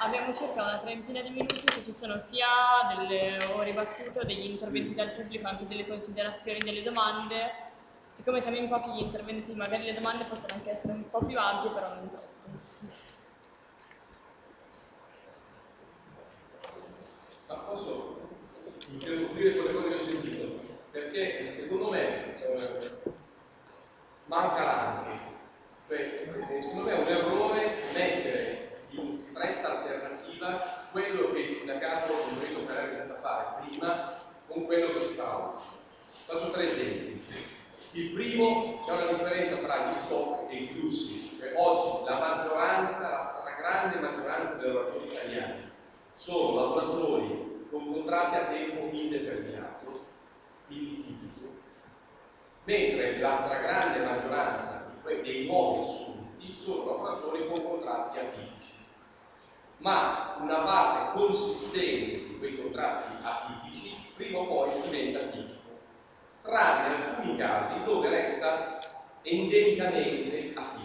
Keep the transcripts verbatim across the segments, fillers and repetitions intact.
abbiamo circa una trentina di minuti, se ci sono sia delle ore battute o degli interventi dal pubblico, anche delle considerazioni, delle domande. Siccome siamo in pochi, gli interventi, magari le domande possono anche essere un po' più ampie, però non troppo. Ma posso interrompere quello che ho sentito? Perché secondo me eh, manca anche, cioè secondo me è un errore mettere in stretta alternativa quello che il sindacato di Enrico Ferrari è stato a fare prima con quello che si fa oggi. Faccio tre esempi. Il primo, c'è una differenza tra gli stock e i flussi, cioè oggi la maggioranza, la stragrande maggioranza dei lavoratori italiani sono lavoratori con contratti a tempo indeterminato, quindi tipico, mentre la stragrande maggioranza dei nuovi assunti sono lavoratori con contratti atipici. Ma una parte consistente di quei contratti atipici prima o poi diventa tipico, tranne in alcuni casi dove resta endemicamente atipico.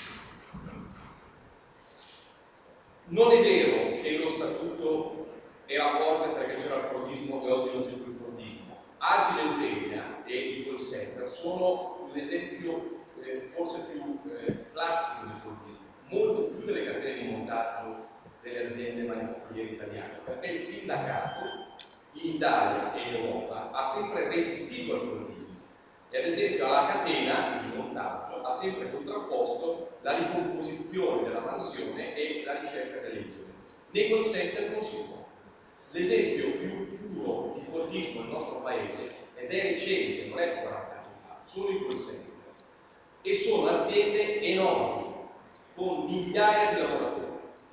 Non è vero che lo statuto era forte perché c'era il fordismo e oggi non c'è più il fordismo. Agile Utenia e i call center sono un esempio eh, forse più eh, classico di fordismo, molto più delle catene di montaggio delle aziende manifatturiere italiane, perché il sindacato in Italia e in Europa ha sempre resistito al fordismo e ad esempio alla catena di montaggio ha sempre contrapposto la ricomposizione della mansione e la ricerca delle isole. Nei call center non si può. L'esempio più puro di fordismo nel nostro paese, ed è recente, non è quaranta anni fa, sono i call center, e sono aziende enormi con migliaia di lavoratori.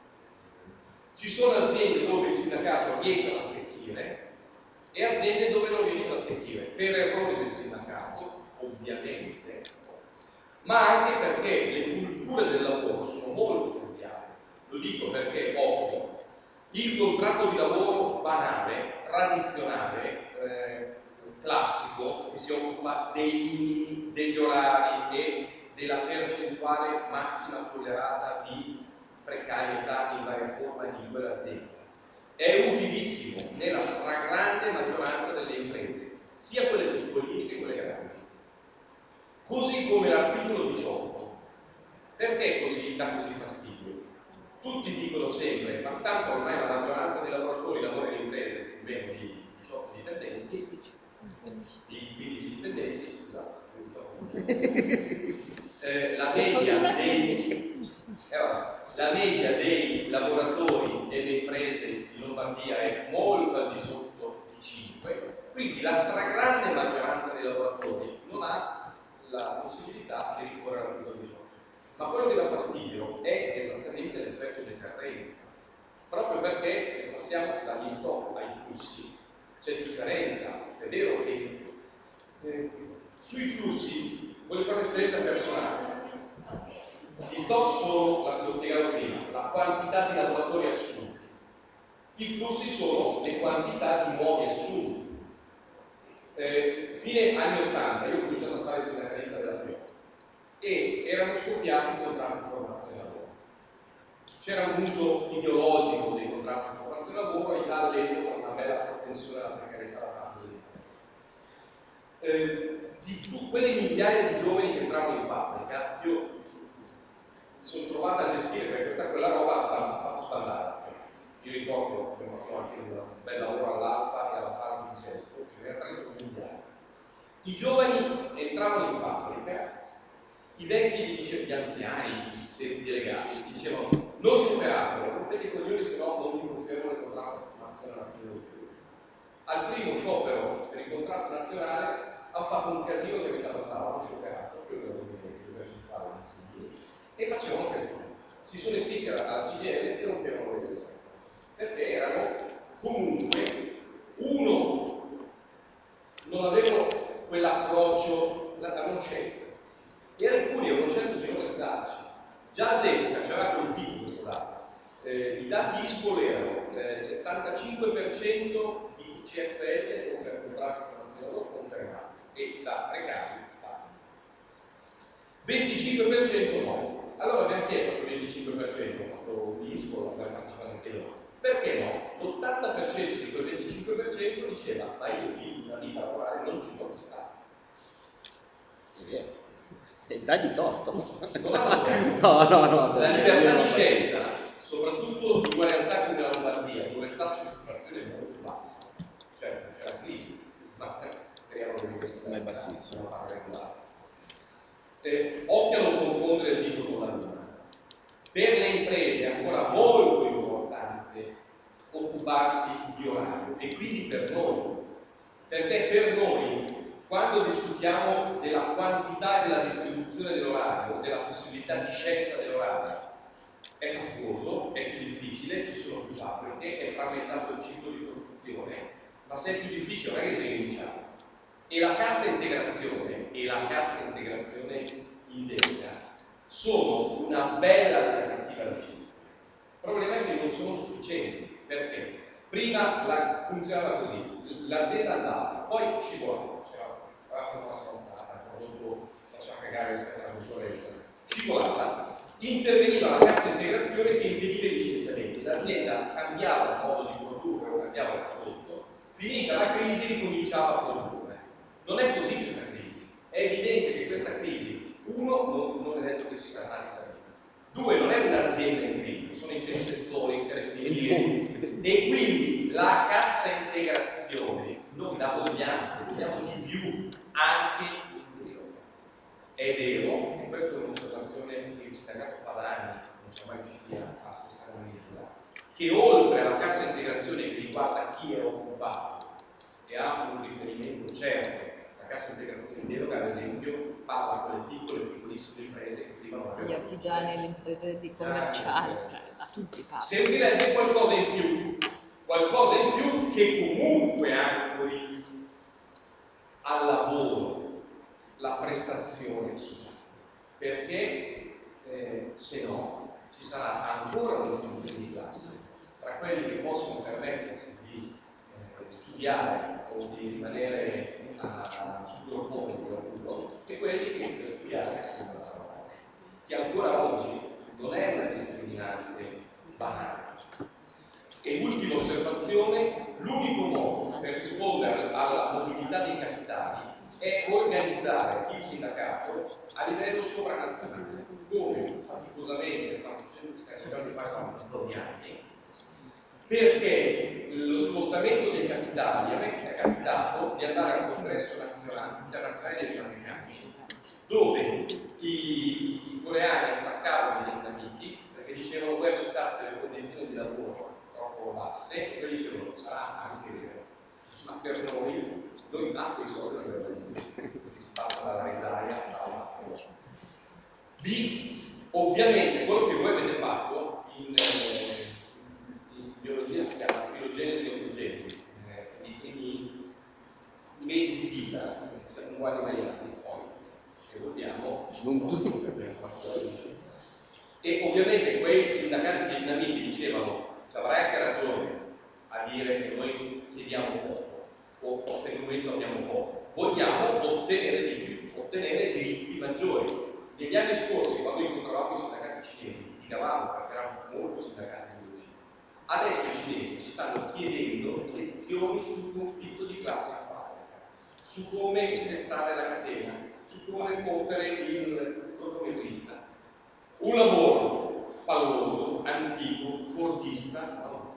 Ci sono aziende dove il sindacato riesce ad attecchire e aziende dove non riesce ad attecchire, per errori del sindacato, ovviamente, ma anche perché le culture del lavoro sono molto cambiate. Lo dico perché, occhio, il contratto di lavoro banale, tradizionale, eh, classico, che si occupa dei minimi, degli orari e della percentuale massima tollerata di precarietà in varia forma in quell'azienda, è utilissimo nella stragrande maggioranza delle imprese, sia quelle piccoline che quelle grandi. Così come l'articolo diciotto. Perché così dà così fastidio? Tutti dicono sempre, ma tanto ormai la maggioranza dei lavoratori lavora in imprese più o meno di diciotto dipendenti, di quindici dipendenti, scusate, eh, la media dei, eh, la media dei lavoratori delle imprese in Lombardia è molto al di sotto di cinque, quindi la stragrande maggioranza dei lavoratori non ha la possibilità di ricorrere all'articolo diciotto. Ma quello che dà fastidio è esattamente l'effetto deterrenza, proprio perché se passiamo dagli stock ai flussi c'è differenza. È vero che eh, sui flussi, voglio fare un'esperienza personale. Gli stock sono, lo spiegavo prima, la quantità di lavoratori assunti. I flussi sono le quantità di nuovi assunti. Eh, fine anni ottanta io ho cominciato a fare il sindacalista della FIOP e erano scoppiati i contratti di formazione lavoro. C'era un uso ideologico dei contratti di formazione lavoro e già all'epoca una bella propensione alla precarietà da parte delle imprese. Eh, di tu, quelle migliaia di giovani che entravano in fabbrica, io mi sono trovato a gestire perché questa quella roba ha fatto spandare. Io ricordo che abbiamo fatto anche un bel lavoro all'Alfa e alla Farm di Sesto, che era trenta migliaia. I giovani entravano in fabbrica, i vecchi gli dicevano, gli anziani, i delegati, gli dicevano non scioperatelo, rompete i coglioni, se no non vi confermo il contratto di formazione alla fine del giorno. Al primo sciopero per il contratto nazionale ha fatto un casino che aveva bastava, non scioperato, più e facevano casino. Si sono iscritti alla G G L e rompevano le cose, perché erano comunque, uno, non avevano quell'approccio, l'avevano scelto, e alcuni avevano scelto di non restarci. Già all'epoca c'era colpito questo dato. Eh, I dati ISPOL erano eh, settantacinque per cento di C F L con contratti di formazione confermati e da precari stati. venticinque per cento no. Allora abbiamo chiesto al venticinque per cento, ho fatto l'ISPOL, abbiamo partecipato anche noi. dagli torto. Non hanno torto. No, no, no. La libertà di scelta, soprattutto in una realtà come la Lombardia, dove il tasso di inflazione è molto basso, certo c'è la crisi, ma speriamo che questo ma è bassissimo. Eh, occhio a non confondere il dito con la luna. Per le imprese è ancora molto importante occuparsi di orario, e quindi per noi, perché per noi, quando discutiamo della quantità e della distribuzione dell'orario, della possibilità di scelta dell'orario, è faticoso, è più difficile, ci sono più fabbriche, è frammentato il ciclo di produzione, ma se è più difficile non è che devi rinunciare. E la cassa integrazione e la cassa integrazione in delega sono una bella alternativa alla licenza. Il problema è che non sono sufficienti, perché prima la, funzionava così, l'azienda andava, poi scivolava, c'era una scontata, dopo faceva cagare rispetto alla concorrenza, scivolava, interveniva la cassa integrazione che impediva i licenziamenti, l'azienda cambiava il modo di produrre o cambiava il prodotto, finita la crisi ricominciava a produrre. Non è così questa crisi, è evidente che questa crisi, uno, non, non è detto che ci sarà di salita, due, non è un'azienda in crisi, sono interi settori, intere filiere, e quindi la cassa integrazione noi la vogliamo, vogliamo di più anche in Europa. È vero, e questa è un'osservazione che il sindacato fa da anni, non siamo mai riusciti a spostare una misura, che oltre alla cassa integrazione che riguarda chi è occupato e ha un riferimento certo, la cassa integrazione in deroga, ad esempio, parla con le piccole e piccolissime imprese che prima non avevano. Gli artigiani, le imprese di commerciali, cioè a tutti parla. Servirebbe qualcosa in più, qualcosa in più che comunque ancori al lavoro la prestazione sociale, perché eh, se no ci sarà ancora una distinzione di classe tra quelli che possono permettersi di eh, studiare o di rimanere sul loro compito e quelli che per studiare che ancora oggi non è una discriminante banale. E ultima osservazione, l'unico modo per rispondere alla mobilità dei capitali è organizzare il sindacato a livello sovranazionale, come faticosamente stiamo cercando di fare da questi anni, perché lo spostamento dei capitali a me è capitato di andare al congresso nazionale internazionale dei vietnamiti, dove i, i coreani attaccavano i vietnamiti perché dicevano voi accettate delle condizioni di lavoro troppo basse, e poi dicevano sarà anche vero, ma per noi noi a quei soldi non abbiamo si passa dalla risaia alla B. Ovviamente quello che voi avete fatto in eh, biologia si chiama filogenesi e ontogenesi, eh, i, i, i mesi di vita siamo uguali agli altri, poi se vogliamo non tutti abbiamo fatto. E ovviamente quei sindacati vietnamiti dicevano ci avrai anche ragione a dire che noi chiediamo poco o per il momento abbiamo poco, vogliamo ottenere di più, ottenere diritti maggiori. Negli anni scorsi, quando incontravamo i sindacati cinesi, litigavamo perché erano molto sindacati veloci. Adesso i cinesi ci stanno chiedendo lezioni sul conflitto di classe in fabbrica, su come spezzare la catena, su come fottere il cronometrista. Un lavoro palloso, antico, fordista, no?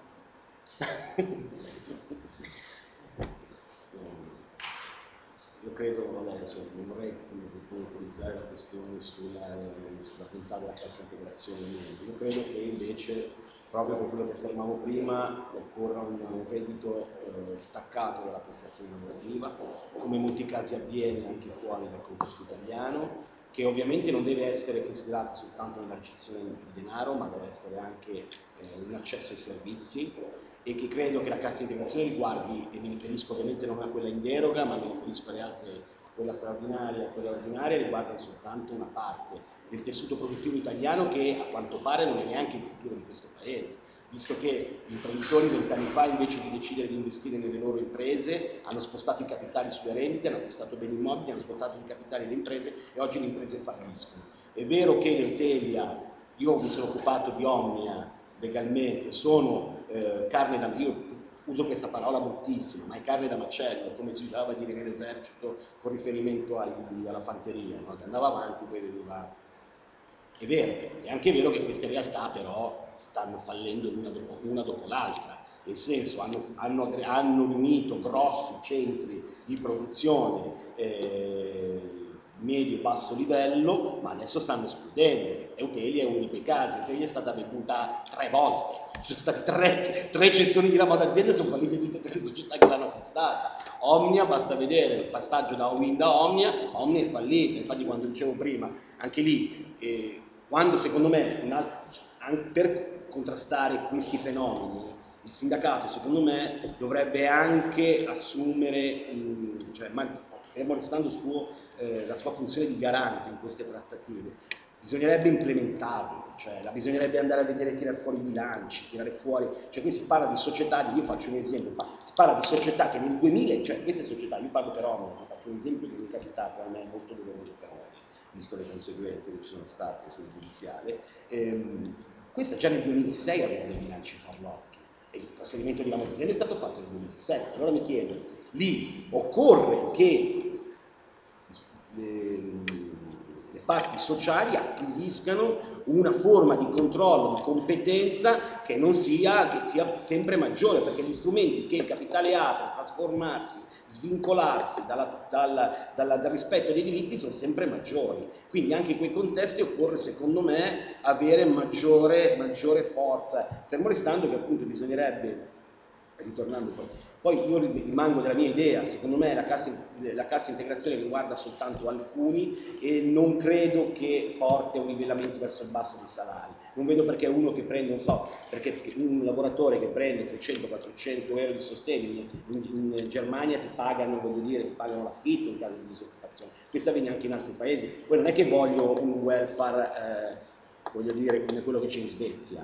Io credo, adesso non vorrei monopolizzare la questione sulla, sulla puntata della cassa integrazione, io credo che invece, proprio per quello che affermavo prima, occorra un, un reddito eh, staccato dalla prestazione lavorativa, come in molti casi avviene anche fuori dal contesto italiano, che ovviamente non deve essere considerato soltanto nella ricezione di denaro, ma deve essere anche eh, un accesso ai servizi, e che credo che la cassa integrazione riguardi, e mi riferisco ovviamente non a quella in deroga, ma mi riferisco alle altre, a quella straordinaria, a quella ordinaria, riguarda soltanto una parte del tessuto produttivo italiano che a quanto pare non è neanche il futuro di questo paese, visto che gli imprenditori vent'anni fa, invece di decidere di investire nelle loro imprese, hanno spostato i capitali sulle rendite, hanno acquistato beni immobili, hanno spostato i capitali delle imprese e oggi le imprese falliscono. È vero che l'Eutelia, io mi sono occupato di Omnia legalmente, sono eh, carne da io uso questa parola bruttissima, ma è carne da macello, come si usava a dire nell'esercito con riferimento agli, alla fanteria, no? Che andava avanti, poi veniva... È vero, è anche vero che queste realtà però stanno fallendo una dopo, una dopo l'altra, nel senso hanno, hanno, hanno riunito grossi centri di produzione eh, medio-basso livello, ma adesso stanno esplodendo. Eutelia è uno di quei casi. Eutelia è stata venduta tre volte, ci sono state tre, tre cessioni di ramo d'azienda e sono fallite tutte e tre le società che l'hanno acquistata. Omnia, basta vedere il passaggio da Wind a Omnia, Omnia è fallita. Infatti, quando dicevo prima, anche lì, eh, quando secondo me, una, per contrastare questi fenomeni, il sindacato secondo me dovrebbe anche assumere, mh, cioè, ma, fermo restando il suo, eh, la sua funzione di garante in queste trattative, bisognerebbe implementarlo, cioè la bisognerebbe andare a vedere, tirare fuori i bilanci, tirare fuori, cioè qui si parla di società, io faccio un esempio, si parla di società che nel duemila, cioè queste società, io parlo per Omnia, faccio un esempio che mi è capitato, a me è molto doloroso per Omnia, visto le conseguenze che ci sono state sul giudiziale, ehm, questa già nel duemilasei aveva dei bilanci farlocchi e il trasferimento di ramo d'azienda è stato fatto nel duemilasette, allora mi chiedo, lì occorre che le, le parti sociali acquisiscano una forma di controllo, di competenza che non sia, che sia sempre maggiore, perché gli strumenti che il capitale ha per trasformarsi, svincolarsi dalla, dalla, dalla, dal rispetto dei diritti sono sempre maggiori. Quindi anche in quei contesti occorre, secondo me, avere maggiore, maggiore forza, fermo restando che appunto bisognerebbe, ritornando poi, poi io rimango della mia idea, secondo me la cassa, la cassa integrazione riguarda soltanto alcuni e non credo che porti a un livellamento verso il basso dei salari. Non vedo perché uno che prende, non so, perché un lavoratore che prende trecento quattrocento euro di sostegno in, in Germania ti pagano, voglio dire, ti pagano l'affitto in caso di disoccupazione. Questo avviene anche in altri paesi. Poi non è che voglio un welfare, eh, voglio dire, come quello che c'è in Svezia.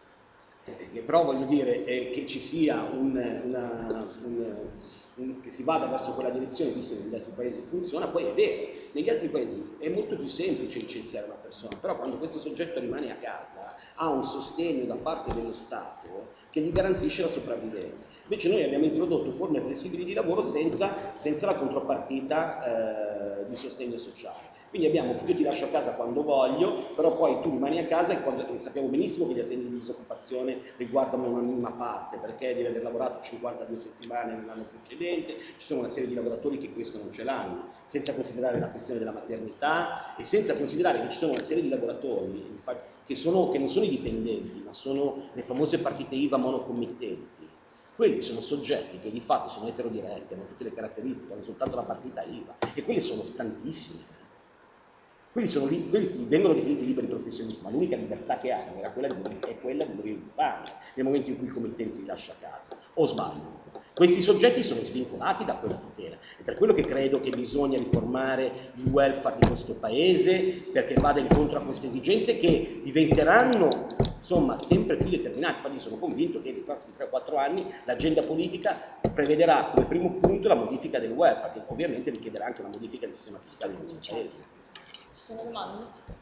Eh, però voglio dire eh, che ci sia un, una, un, un, che si vada verso quella direzione, visto che negli altri paesi funziona, poi è vero, negli altri paesi è molto più semplice licenziare una persona, però quando questo soggetto rimane a casa ha un sostegno da parte dello Stato che gli garantisce la sopravvivenza. Invece noi abbiamo introdotto forme flessibili di lavoro senza, senza la contropartita eh, di sostegno sociale. Quindi abbiamo, io ti lascio a casa quando voglio, però poi tu rimani a casa e quando, sappiamo benissimo che gli assegni di disoccupazione riguardano una minima parte, perché devi aver lavorato cinquantadue settimane nell'anno precedente, ci sono una serie di lavoratori che questo non ce l'hanno, senza considerare la questione della maternità e senza considerare che ci sono una serie di lavoratori che, sono, che non sono i dipendenti, ma sono le famose partite I V A monocommittenti. Quelli sono soggetti che di fatto sono eterodiretti, hanno tutte le caratteristiche, hanno soltanto la partita I V A e quelli sono tantissimi. Quelli, sono, quelli vengono definiti liberi professionisti, ma l'unica libertà che hanno era quella di, è quella di morire di fame nel momento in cui il committente li lascia a casa. O sbaglio? Questi soggetti sono svincolati da quella tutela. È per quello che credo che bisogna riformare il welfare di questo paese, perché vada incontro a queste esigenze che diventeranno insomma sempre più determinanti. Infatti sono convinto che nei prossimi tre o quattro anni l'agenda politica prevederà come primo punto la modifica del welfare, che ovviamente richiederà anche una modifica del sistema fiscale del nostro paese. Ci sono domande?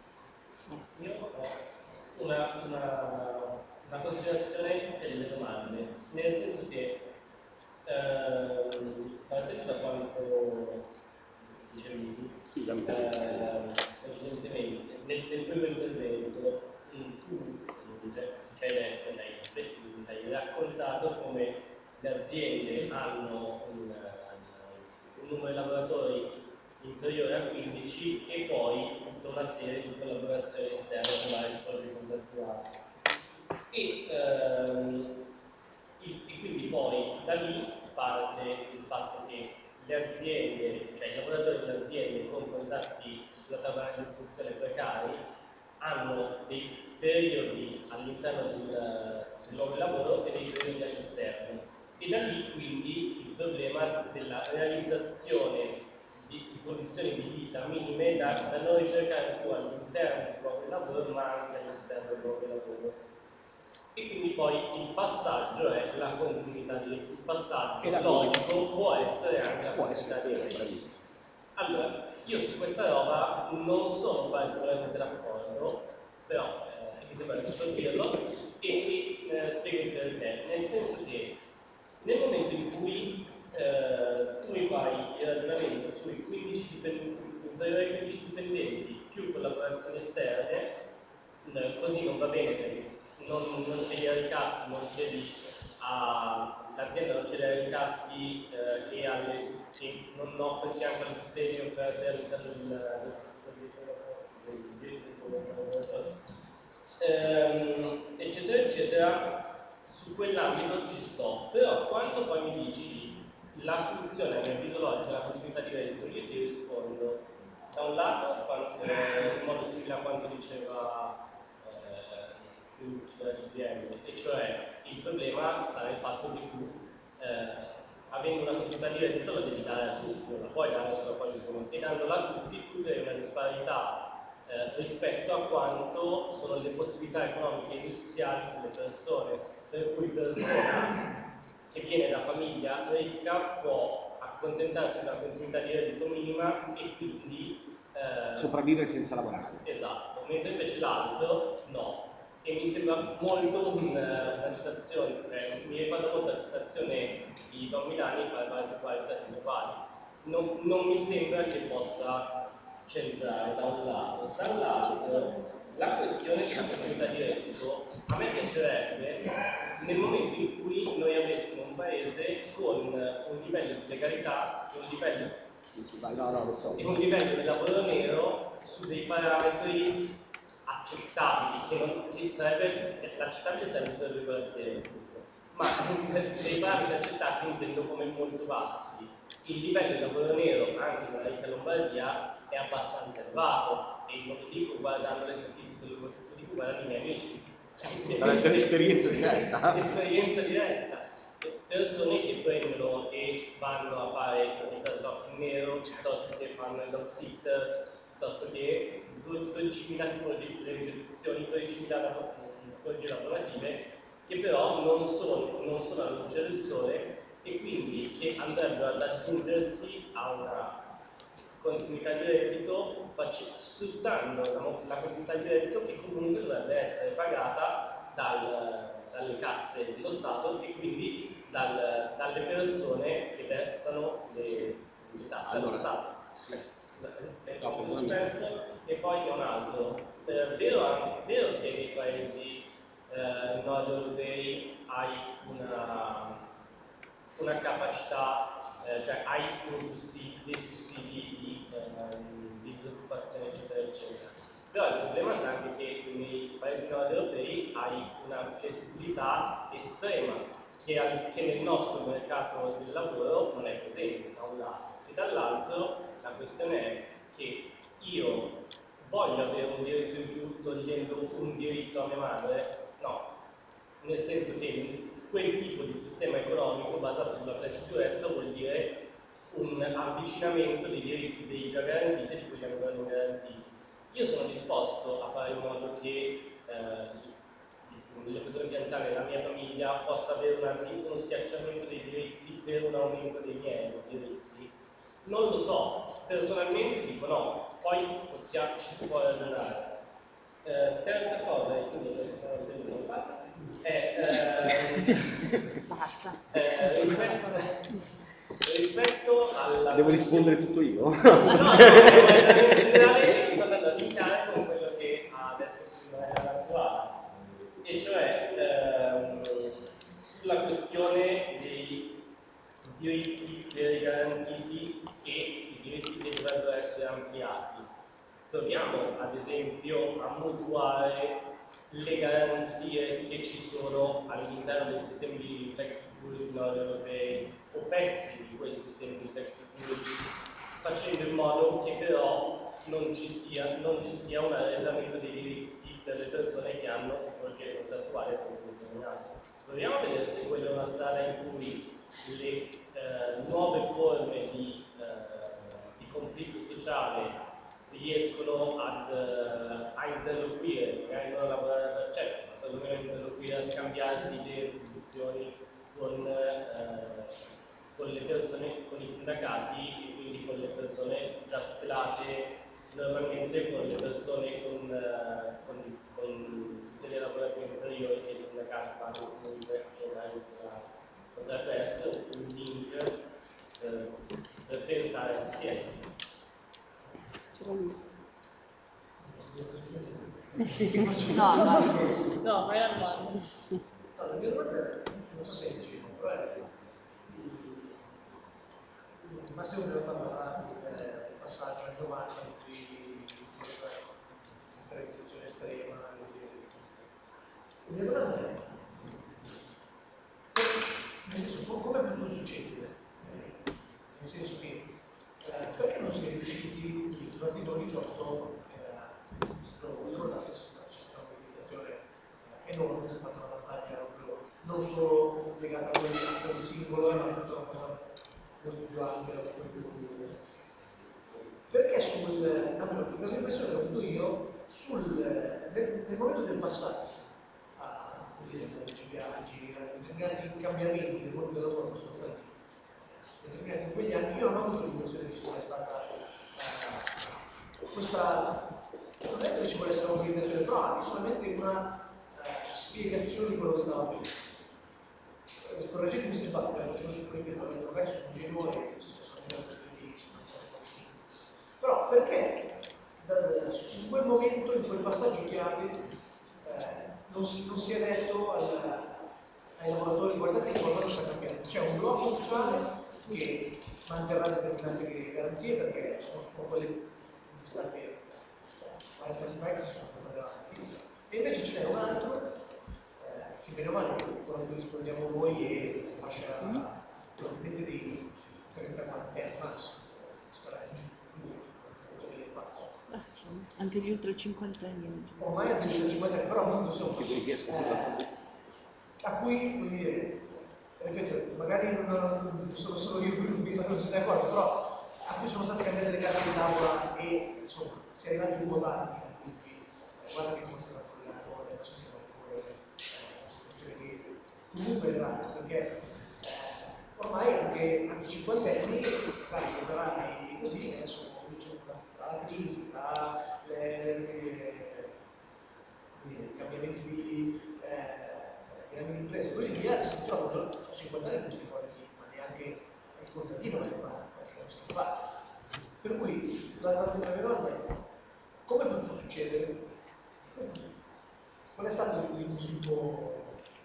Io ho una, una, una considerazione e delle domande, nel senso che ehm, partendo da quanto dicevi Sì, eh, precedentemente, nel, nel primo intervento tu ci hai detto, hai, hai raccontato come le aziende hanno un, un numero di lavoratori inferiore a quindici e poi tutta una serie di collaborazioni esterne con vari tipologie contrattuali. E, ehm, e, e quindi poi da lì parte il fatto che le aziende, cioè i lavoratori delle aziende con contratti sulla tavola di funzione precari hanno dei periodi all'interno del, del luogo di lavoro e dei periodi all'esterno. E da lì quindi il problema della realizzazione di, di condizioni di vita minime da, da non ricercare più all'interno del luogo di lavoro ma anche all'esterno del luogo di lavoro. E quindi poi il passaggio è la continuità di il passaggio logico può essere anche la può continuità essere, di vita. bravissimo. Allora, io su questa roba non sono particolarmente d'accordo, però eh, mi sembra giusto dirlo, e, e eh, spiego il perché. Nel senso che Nel momento in cui eh, tu mi fai il ragionamento sui quindici dipendenti, inferiori quindici dipendenti più collaborazioni esterne, eh, così non va bene perché non, non c'è i ricatti, non c'è di, a, l'azienda non c'è dei ricatti eh, che, alle, che non offre il fianco alle tutele offerte all'interno del ehm, eccetera eccetera. Su quell'ambito ci sto, però quando poi mi dici la soluzione a mio avviso logica è la continuità di reddito, io ti rispondo da un lato quando, eh, in modo simile a quanto diceva eh, della G P M, e cioè il problema sta nel fatto che tu eh, avendo una continuità di reddito la devi dare a tutti, non la puoi dare solo a qualcuno, e dandola a tutti tu hai una disparità eh, rispetto a quanto sono le possibilità economiche iniziali delle persone, per cui persona che viene da famiglia ricca può accontentarsi di una continuità di reddito minima e quindi eh, sopravvivere senza lavorare. Esatto, mentre invece l'altro no. E mi sembra molto un, una citazione, eh, mi ricorda molto la citazione di Don Milani per la titolarità disoguali. Non, non mi sembra che possa centrare da un lato. Dall'altro, la questione della continuità di reddito a me piacerebbe nel momento in cui noi avessimo un paese con un livello di legalità, un livello, no, no, lo so. e un livello di lavoro nero su dei parametri accettabili, che, non, che sarebbe, che l'accettabile sarebbe zero virgola zero, ma dei parametri accettabili intendo come molto bassi. Il livello di lavoro nero anche nella ricca Lombardia è abbastanza elevato, e non lo dico guardando le statistiche, lo dico guardando i miei amici. Dalla tua esperienza diretta. Esperienza diretta. Persone che prendono e vanno a fare il trasloco in nero, piuttosto che fanno il dog sitter, piuttosto che dodicimila tipologie di retribuzioni, dodicimila tipologie lavorative, che però non sono, non sono alla luce del sole e quindi che andrebbero ad aggiungersi a una continuità di reddito, sfruttando la, la continuità di reddito che comunque dovrebbe essere pagata dal, dalle casse dello Stato e quindi dal, dalle persone che versano le, le tasse allora, allo Stato. Sì. No, un pezzo e poi un altro. È vero, è vero che nei paesi eh, nord europei hai una, una capacità, eh, cioè hai un sussidi, dei sussidi di, eh, di disoccupazione eccetera eccetera. Però il problema sta anche che nei paesi nord europei hai una flessibilità estrema che, al, che nel nostro mercato del lavoro non è presente da un lato, e dall'altro la questione è che io voglio avere un diritto in più togliendo un diritto a mia madre? No, nel senso che quel tipo di sistema economico basato sulla flessibilità vuol dire un avvicinamento dei diritti dei già garantiti e di quelli ancora non garantiti. Io sono disposto a fare in modo che eh, le persone più anziane della mia famiglia possa avere una, uno schiacciamento dei diritti per un aumento dei miei diritti. Non lo so, personalmente dico no, poi possiamo, ci si può ragionare. Eh, terza cosa, e quindi questa sarà l'ultima, è eh, Basta. eh, rispetto, rispetto alla... Devo rispondere tutto io? No, no, in generale mi sto andando a linkare con quello che ha detto prima l'attuale, e cioè ehm, sulla questione dei diritti veri garantiti e i diritti che dovrebbero essere ampliati. Proviamo ad esempio a mutuare le garanzie che ci sono all'interno dei sistemi di flexicurity nord europei o pezzi di quei sistemi di flexicurity, facendo in modo che però non ci sia, non ci sia un arretramento dei diritti per le persone che hanno tipologie contrattuali determinate. Proviamo a vedere se quella è una strada in cui le eh, nuove forme di, eh, di conflitto sociale riescono ad, uh, a interloquire, magari non a lavorare per certo, ma perlomeno a interloquire, a scambiarsi le retribuzioni con, uh, con le persone, con i sindacati e quindi con le persone già tutelate, normalmente con le persone con, uh, con, con tutte le lavorative inferiori che i sindacati fanno comunque, potrebbe essere No, no. No, fai la domanda. No, la mia domanda è, non so se è vicino, però è Massimo deve parlare del passaggio al domani di differenziazione estrema. La mia domanda è, nel senso, come è potuto succedere? Nel senso che, eh, perché non si è riusciti sull'articolo diciotto, che l'ho ricordato, c'è stata una mobilitazione enorme, è stata una battaglia proprio non solo legata a quel singolo, ma è stata una cosa molto più ampia, molto più. Perché sul, allora, per l'impressione che ho avuto io, sul, nel, nel momento del passaggio a leggi, viaggi, a determinati cambiamenti nel mondo del lavoro che sono stati determinati in quegli anni, io non ho avuto l'impressione che ci sia stata uh, questa, non è che ci vuole essere un'organizzazione, però anche solamente una uh, spiegazione di quello che stava avvenendo. Correggetemi se sbaglio, eh, faccio questo ripeto, magari sono ingenuo e sono andato di però perché da, in quel momento, in quel passaggio chiave, eh, non, si, non si è detto al, ai lavoratori guardate che qualcosa sta cambiando, c'è un blocco sociale che manterrà determinate garanzie perché sono, sono quelle che state quaranta che si sono portate avanti, e invece ce n'è un altro che bene o male quando rispondiamo noi è fascia probabilmente dei trenta quaranta anni massimo, anche gli ultra cinquantenni ormai anche gli ultra cinquantenni, però appunto insomma eh, a cui vuol dire, ripeto, magari non, non sono solo io che non si è d'accordo, però a cui sono state cambiate le carte di tavola e insomma si è arrivati un po' tardi, quindi guarda che forse la fuori adesso si comunque è raro, perché eh, ormai anche, anche cinquantenni, dai, operai così, adesso cominciano tra la crisi, tra i cambiamenti di eh, grandi imprese, così via, si trovano a cinquanta anni non si ricorda chi, ma neanche il contadino lo fa, perché non si fa. Per cui, la mia domanda è, come è potuto succedere? Qual è stato l'invito?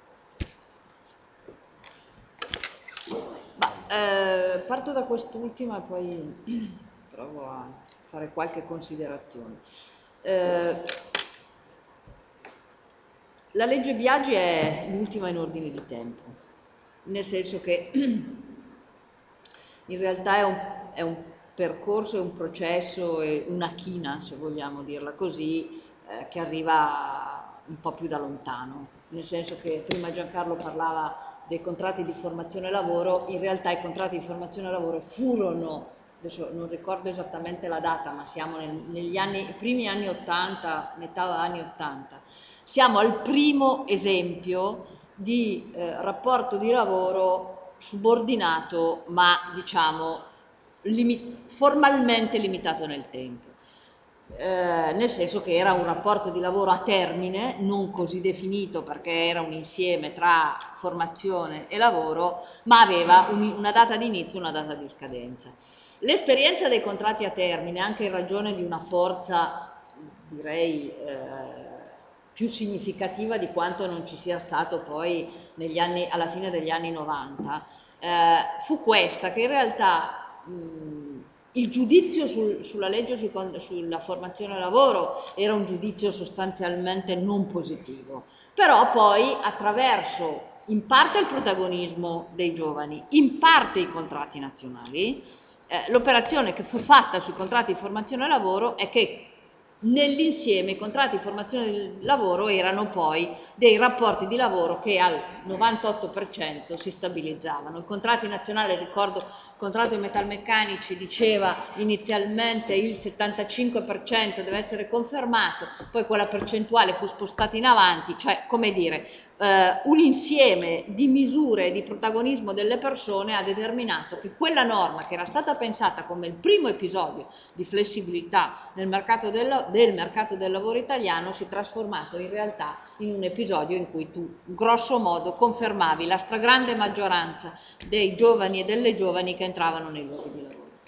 Ma, eh, parto da quest'ultima e poi provo a fare qualche considerazione. Eh, la legge Biagi è l'ultima in ordine di tempo, nel senso che in realtà è un, è un percorso, è un processo, è una china, se vogliamo dirla così, eh, che arriva un po' più da lontano, nel senso che prima Giancarlo parlava dei contratti di formazione lavoro, in realtà i contratti di formazione lavoro furono, adesso non ricordo esattamente la data, ma siamo nel, negli anni, primi anni ottanta, metà anni ottanta, siamo al primo esempio di eh, rapporto di lavoro subordinato, ma diciamo limi- formalmente limitato nel tempo. Eh, nel senso che era un rapporto di lavoro a termine, non così definito perché era un insieme tra formazione e lavoro, ma aveva un, una data di inizio e una data di scadenza. L'esperienza dei contratti a termine, anche in ragione di una forza, direi, eh, più significativa di quanto non ci sia stato poi negli anni, alla fine degli anni novanta, eh, fu questa, che in realtà mh, il giudizio sul, sulla legge su, sulla formazione al lavoro era un giudizio sostanzialmente non positivo, però poi attraverso in parte il protagonismo dei giovani, in parte i contratti nazionali, eh, l'operazione che fu fatta sui contratti di formazione al lavoro è che nell'insieme i contratti di formazione del lavoro erano poi dei rapporti di lavoro che al novantotto per cento si stabilizzavano. I contratti nazionali, ricordo, il contratto dei metalmeccanici diceva inizialmente il settantacinque per cento deve essere confermato, poi quella percentuale fu spostata in avanti, cioè come dire eh, un insieme di misure e di protagonismo delle persone ha determinato che quella norma che era stata pensata come il primo episodio di flessibilità nel mercato del, del mercato del lavoro italiano si è trasformato in realtà in un episodio in cui tu grosso modo confermavi la stragrande maggioranza dei giovani e delle giovani che entravano nei luoghi di lavoro.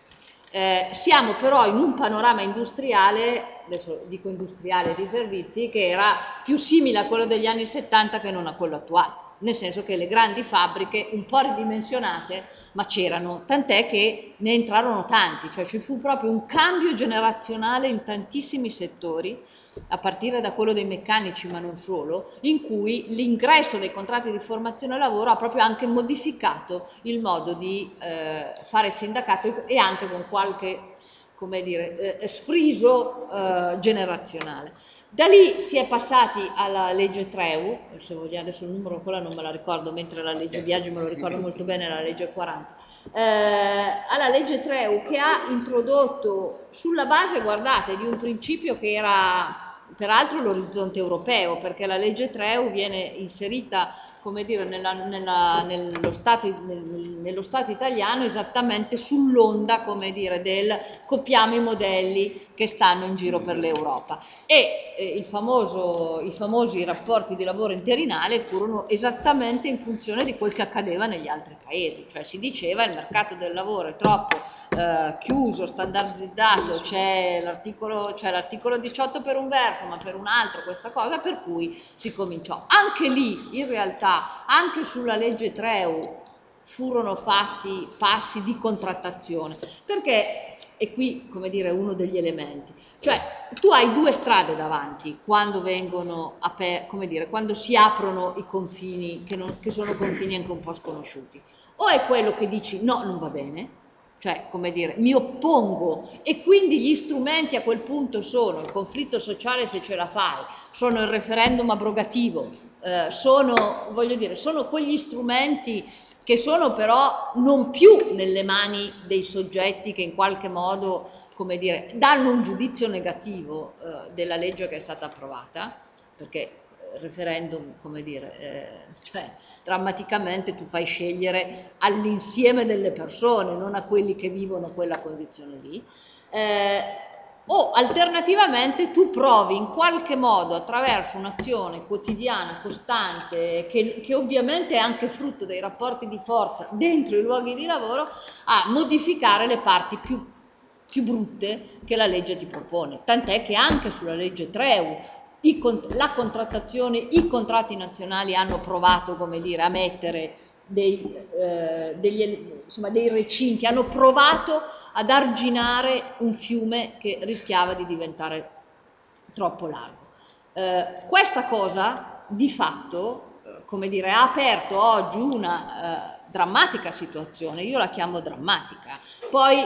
Eh, siamo però in un panorama industriale, adesso dico industriale di servizi, che era più simile a quello degli anni settanta che non a quello attuale, nel senso che le grandi fabbriche un po' ridimensionate, ma c'erano, tant'è che ne entrarono tanti, cioè ci fu proprio un cambio generazionale in tantissimi settori, a partire da quello dei meccanici ma non solo, in cui l'ingresso dei contratti di formazione lavoro ha proprio anche modificato il modo di eh, fare sindacato e anche con qualche, come dire, eh, sfriso eh, generazionale. Da lì si è passati alla legge Treu, se vogliamo adesso il numero quella non me la ricordo, mentre la legge Biagi me lo ricordo molto bene, la legge quaranta. Eh, alla legge Treu, che ha introdotto sulla base, guardate, di un principio che era peraltro l'orizzonte europeo, perché la legge Treu viene inserita, come dire, nella, nella, nello, stato, nel, nello Stato italiano esattamente sull'onda, come dire, del copiamo i modelli che stanno in giro per l'Europa. E eh, il famoso, i famosi rapporti di lavoro interinale furono esattamente in funzione di quel che accadeva negli altri paesi, cioè si diceva il mercato del lavoro è troppo eh, chiuso, standardizzato, c'è l'articolo, c'è l'articolo diciotto per un verso, ma per un altro questa cosa, per cui si cominciò. Anche lì, in realtà, anche sulla legge Treu furono fatti passi di contrattazione, perché e qui, come dire, uno degli elementi, cioè tu hai due strade davanti quando vengono aper- come dire, quando si aprono i confini che, non, che sono confini anche un po' sconosciuti, o è quello che dici no, non va bene, cioè come dire mi oppongo, e quindi gli strumenti a quel punto sono il conflitto sociale se ce la fai, sono il referendum abrogativo, eh, sono, voglio dire, sono quegli strumenti che sono però non più nelle mani dei soggetti che in qualche modo, come dire, danno un giudizio negativo eh, della legge che è stata approvata, perché il referendum, come dire, eh, cioè drammaticamente tu fai scegliere all'insieme delle persone, non a quelli che vivono quella condizione lì, eh, o alternativamente tu provi in qualche modo attraverso un'azione quotidiana, costante, che, che ovviamente è anche frutto dei rapporti di forza dentro i luoghi di lavoro, a modificare le parti più, più brutte che la legge ti propone. Tant'è che anche sulla legge Treu i, la contrattazione, i contratti nazionali hanno provato, come dire, a mettere dei, eh, degli, insomma, dei recinti, hanno provato ad arginare un fiume che rischiava di diventare troppo largo. Eh, questa cosa di fatto, eh, come dire, ha aperto oggi una eh, drammatica situazione, io la chiamo drammatica. Poi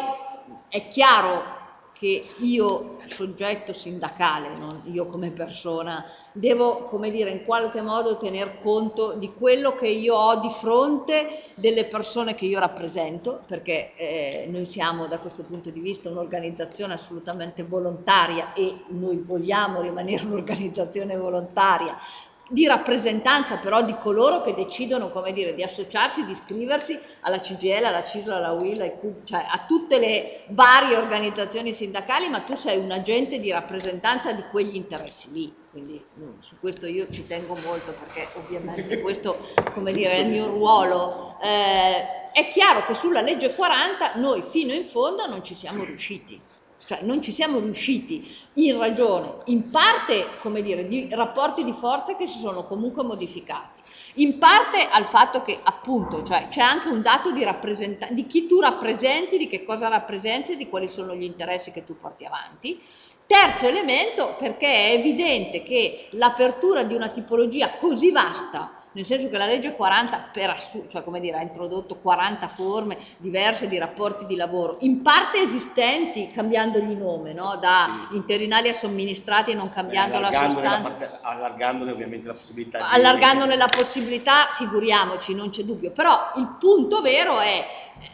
è chiaro che io, soggetto sindacale, non io come persona, devo, come dire, in qualche modo tener conto di quello che io ho di fronte, delle persone che io rappresento, perché eh, noi siamo da questo punto di vista un'organizzazione assolutamente volontaria e noi vogliamo rimanere un'organizzazione volontaria, di rappresentanza però di coloro che decidono, come dire, di associarsi, di iscriversi alla C G I L, alla C I S L, alla U I L, ai C U P, cioè a tutte le varie organizzazioni sindacali, ma tu sei un agente di rappresentanza di quegli interessi lì, quindi mm, su questo io ci tengo molto, perché ovviamente questo, come dire, è il mio ruolo. Eh, è chiaro che sulla legge quaranta noi fino in fondo non ci siamo riusciti. Cioè non ci siamo riusciti in ragione, in parte, come dire, di rapporti di forza che si sono comunque modificati, in parte al fatto che appunto, cioè c'è anche un dato di rappresentanza, di chi tu rappresenti, di che cosa rappresenti e di quali sono gli interessi che tu porti avanti. Terzo elemento, perché è evidente che l'apertura di una tipologia così vasta, nel senso che la legge quaranta per assu- cioè come dire, ha introdotto quaranta forme diverse di rapporti di lavoro, in parte esistenti, cambiandogli nome, no? Da sì. interinali a somministrati e non cambiando la sostanza. La parte, allargandone ovviamente la possibilità. Di... Allargandone la possibilità, figuriamoci, non c'è dubbio. Però il punto vero è,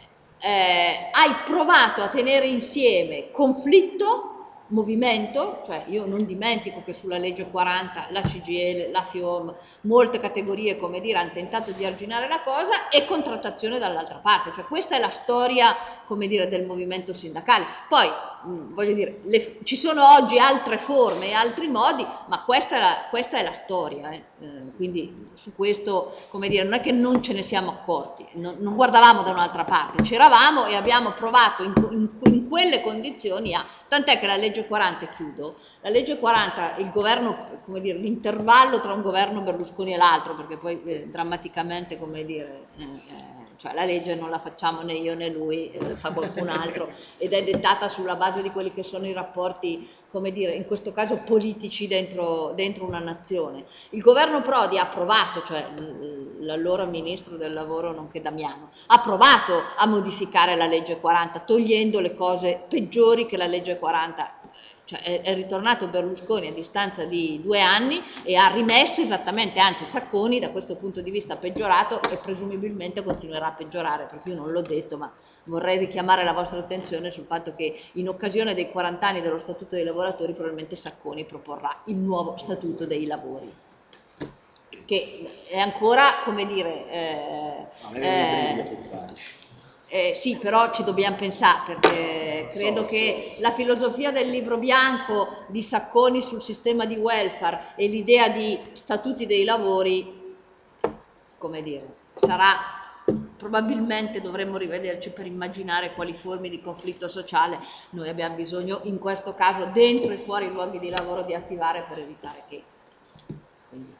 eh, hai provato a tenere insieme conflitto, movimento, cioè io non dimentico che sulla legge quaranta la C G I L, la FIOM, molte categorie, come dire, hanno tentato di arginare la cosa, e contrattazione dall'altra parte, cioè questa è la storia, come dire, del movimento sindacale. Poi, mh, voglio dire, le, ci sono oggi altre forme e altri modi, ma questa è la, questa è la storia, eh. Eh, quindi su questo, come dire, non è che non ce ne siamo accorti, non, non guardavamo da un'altra parte, c'eravamo e abbiamo provato in, in, in quelle condizioni a, tant'è che la legge quaranta, chiudo, la legge quaranta, il governo, come dire, l'intervallo tra un governo Berlusconi e l'altro, perché poi eh, drammaticamente, come dire, eh, eh, cioè la legge non la facciamo né io né lui, eh, fa qualcun altro, ed è dettata sulla base di quelli che sono i rapporti, come dire, in questo caso politici dentro, dentro una nazione. Il governo Prodi ha provato, cioè l'allora ministro del lavoro nonché Damiano, ha provato a modificare la legge quaranta, togliendo le cose peggiori che la legge quaranta. Cioè è, è ritornato Berlusconi a distanza di due anni e ha rimesso esattamente, anzi Sacconi da questo punto di vista ha peggiorato e presumibilmente continuerà a peggiorare, perché io non l'ho detto, ma vorrei richiamare la vostra attenzione sul fatto che in occasione dei quaranta anni dello Statuto dei lavoratori probabilmente Sacconi proporrà il nuovo Statuto dei lavori, che è ancora, come dire, eh, eh, Eh, sì, però ci dobbiamo pensare, perché credo che la filosofia del libro bianco di Sacconi sul sistema di welfare e l'idea di statuti dei lavori, come dire, sarà, probabilmente dovremmo rivederci per immaginare quali forme di conflitto sociale noi abbiamo bisogno, in questo caso dentro e fuori i luoghi di lavoro, di attivare per evitare che... Quindi.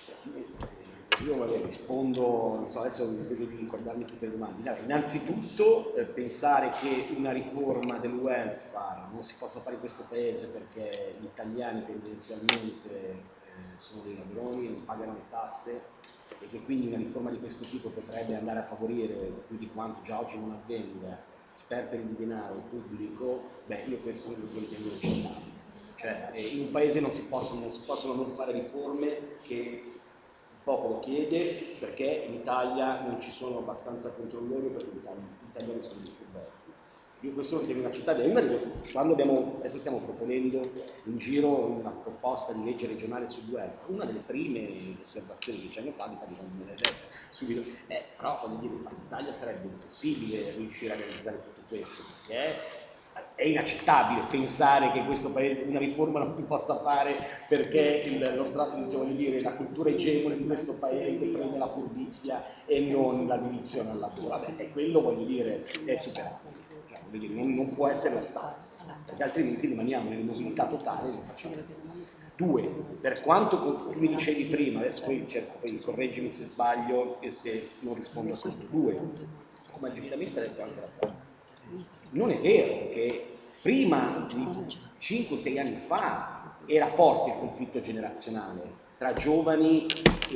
Io vabbè, rispondo, non so, adesso vedo di ricordarmi tutte le domande. Allora, innanzitutto eh, pensare che una riforma del welfare non si possa fare in questo paese perché gli italiani tendenzialmente eh, sono dei ladroni, non pagano le tasse e che quindi una riforma di questo tipo potrebbe andare a favorire più di quanto già oggi non avvenga sperperi di denaro pubblico, beh io questo non lo ritengo inaccettabile. Cioè eh, in un paese non si possono, non si possono non fare riforme che il popolo chiede, perché in Italia non ci sono abbastanza controllori, perché gli italiani sono disturbanti. Io questo lo ritengo inaccettabile. Quando abbiamo, adesso stiamo proponendo in giro una proposta di legge regionale sul welfare, una delle prime osservazioni che ci hanno fatto, infatti quando me l'hai detto subito, eh, però voglio dire, in Italia sarebbe impossibile riuscire a realizzare tutto questo, perché è inaccettabile pensare che questo paese una riforma non si possa fare perché il, lo strato, voglio dire, la cultura egemone di questo paese prende la furbizia e non la dedizione al lavoro. Vabbè, e quello, voglio dire, è superato. Cioè, voglio dire, non, non può essere lo Stato, perché altrimenti rimaniamo nell'immobilità totale e non facciamo. Due, per quanto tu mi dicevi prima, adesso poi, cerco, poi correggimi se sbaglio e se non rispondo a questo. Due, come giustamente ha detto anche la Prodi, non è vero che prima di cinque sei anni fa era forte il conflitto generazionale tra giovani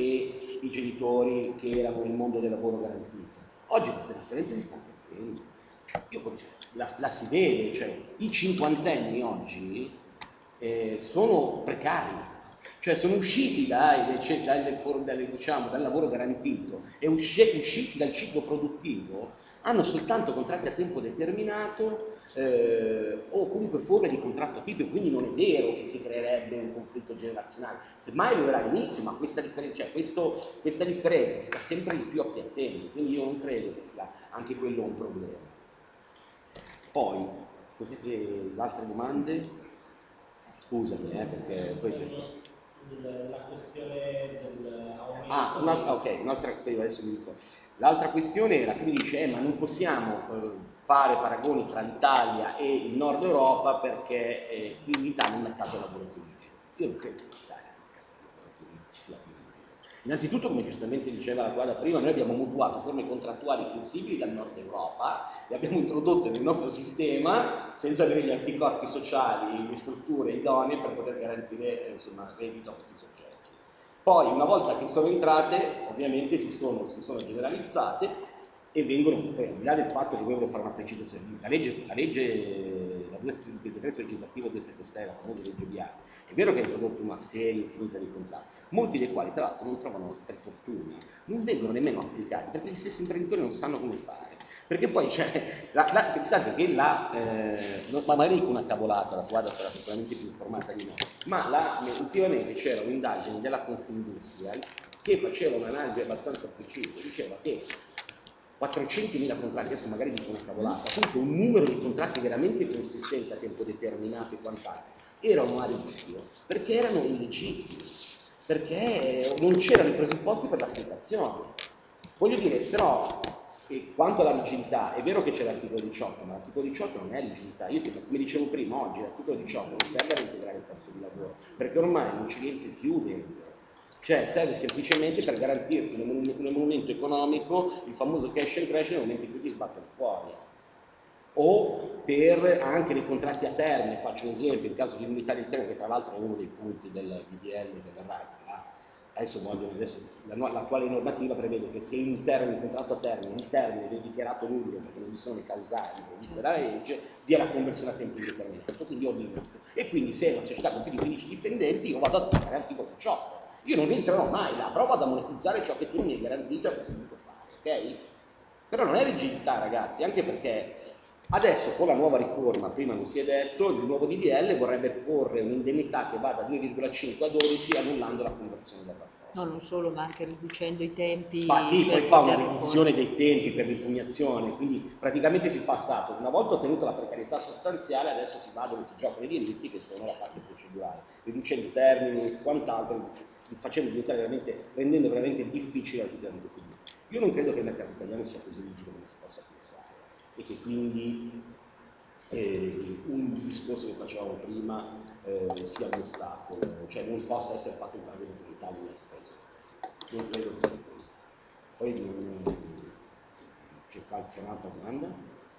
e i genitori che erano nel mondo del lavoro garantito. Oggi queste differenze si stanno vedendo. Io, la, la si vede, cioè i cinquantenni oggi eh, sono precari, cioè sono usciti dai, dai, dai, diciamo, dal lavoro garantito e usci, usciti dal ciclo produttivo, hanno soltanto contratti a tempo determinato eh, o comunque forme di contratto atipico, quindi non è vero che si creerebbe un conflitto generazionale, semmai lo era all'inizio, ma questa differenza, cioè questo, questa differenza si sta sempre di più appiattendo, quindi io non credo che sia anche quello un problema. Poi, cos'è che altre domande? Scusami, eh, perché poi c'è stato. La questione dell'aumento. Ah, un'altra, ok, un'altra, adesso mi dico. L'altra questione era che mi dice, eh, ma non possiamo eh, fare paragoni tra l'Italia e il Nord Europa perché eh, qui in Italia è un mercato del lavoro più rigido. Io non credo che in Italia ci sia più rigido. Innanzitutto, come giustamente diceva la guarda prima, noi abbiamo mutuato forme contrattuali flessibili dal Nord Europa, le abbiamo introdotte nel nostro sistema senza avere gli anticorpi sociali, le strutture idonee per poter garantire eh, insomma, reddito a questi soggetti. Poi, una volta che sono entrate, ovviamente si sono, si sono generalizzate e vengono, poi, al di là del fatto che volevo fare una precisazione, la legge, la legge, la due, il decreto legislativo duecentosettantasei, la famosa legge Bianchi, è vero che ha introdotto una serie infinita di contratti, molti dei quali tra l'altro non trovano, per fortuna, non vengono nemmeno applicati, perché gli stessi imprenditori non sanno come fare. Perché poi c'è, la, la, pensate che la, eh, non, ma magari dico una cavolata, la guarda sarà sicuramente più informata di me, ma la, ultimamente c'era un'indagine della Confindustria che faceva un'analisi abbastanza precisa, diceva che quattrocentomila contratti, adesso magari dico una cavolata, comunque un numero di contratti veramente consistente a tempo determinato e quant'altro, erano a rischio perché erano illegittimi, perché non c'erano i presupposti per l'applicazione. Voglio dire, però, e quanto alla rigidità, è vero che c'è l'articolo diciotto, ma l'articolo diciotto non è rigidità. Io, come dicevo prima, oggi l'articolo diciotto non serve a reintegrare il posto di lavoro, perché ormai non ci rientri più dentro. Cioè serve semplicemente per garantirti nel momento economico il famoso cash and crash nel momento in cui ti sbattono fuori. O per anche dei contratti a termine, faccio un esempio, in caso di unità di termine, che tra l'altro è uno dei punti del D D L che verrà, adesso vogliono, adesso l'attuale normativa prevede che se in un termine, un contratto a termine, il termine è dichiarato nullo perché non vi sono i causali previsti dalla legge, dia la conversione a tempo indeterminato, quindi ho limite. E quindi se la società con più di quindici dipendenti io vado ad applicare l'articolo diciotto. Io non entrerò mai là, provo ad monetizzare ciò che tu mi hai garantito e hai consentito fare, ok? Però non è rigidità, ragazzi, anche perché adesso con la nuova riforma, prima non si è detto, il nuovo D D L vorrebbe porre un'indennità che va da due virgola cinque a dodici annullando la conversione del rapporto. No, non solo, ma anche riducendo i tempi. Ma sì, per poi fa una poter revisione riporre. dei tempi per l'impugnazione, quindi praticamente si è passato, una volta ottenuta la precarietà sostanziale, adesso si va dove si giocano i diritti, che sono la parte procedurale, riducendo i termini e quant'altro, facendo diventare veramente, rendendo veramente difficile la tutela di questi diritti. Io non credo che il mercato italiano sia così rigido come si possa pensare, e che quindi eh, un discorso che facevamo prima eh, sia un ostacolo, cioè non possa essere fatto un paragone con l'Italia nel paese. Non credo che sia questo. Poi mh, c'è qualche altra domanda?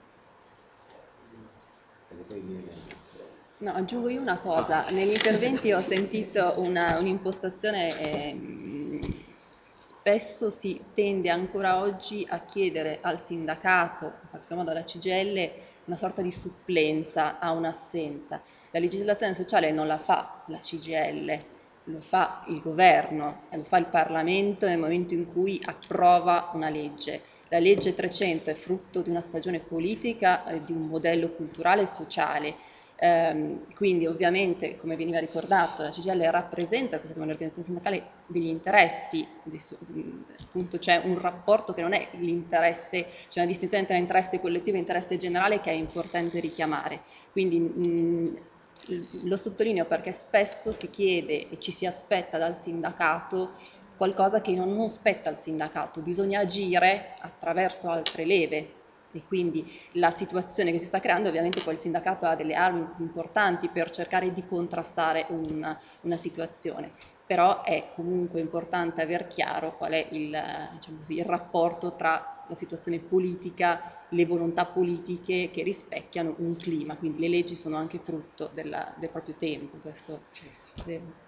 Perché poi viene... No, aggiungo io una cosa. Negli interventi ho sentito una, un'impostazione, eh, spesso si tende ancora oggi a chiedere al sindacato, in particolar modo alla C G I L, una sorta di supplenza a un'assenza. La legislazione sociale non la fa la C G I L, lo fa il governo, lo fa il Parlamento nel momento in cui approva una legge. La legge trecento è frutto di una stagione politica, eh, di un modello culturale e sociale. Um, quindi ovviamente, come veniva ricordato, la C G I L rappresenta, così come l'organizzazione sindacale, degli interessi, dei su- appunto c'è un rapporto che non è l'interesse, c'è una distinzione tra interesse collettivo e interesse generale che è importante richiamare. Quindi mh, lo sottolineo perché spesso si chiede e ci si aspetta dal sindacato qualcosa che non, non spetta al sindacato, bisogna agire attraverso altre leve. E quindi la situazione che si sta creando, ovviamente poi il sindacato ha delle armi importanti per cercare di contrastare una, una situazione, però è comunque importante aver chiaro qual è il, diciamo così, il rapporto tra la situazione politica, le volontà politiche che rispecchiano un clima, quindi le leggi sono anche frutto della, del proprio tempo. Questo, certo.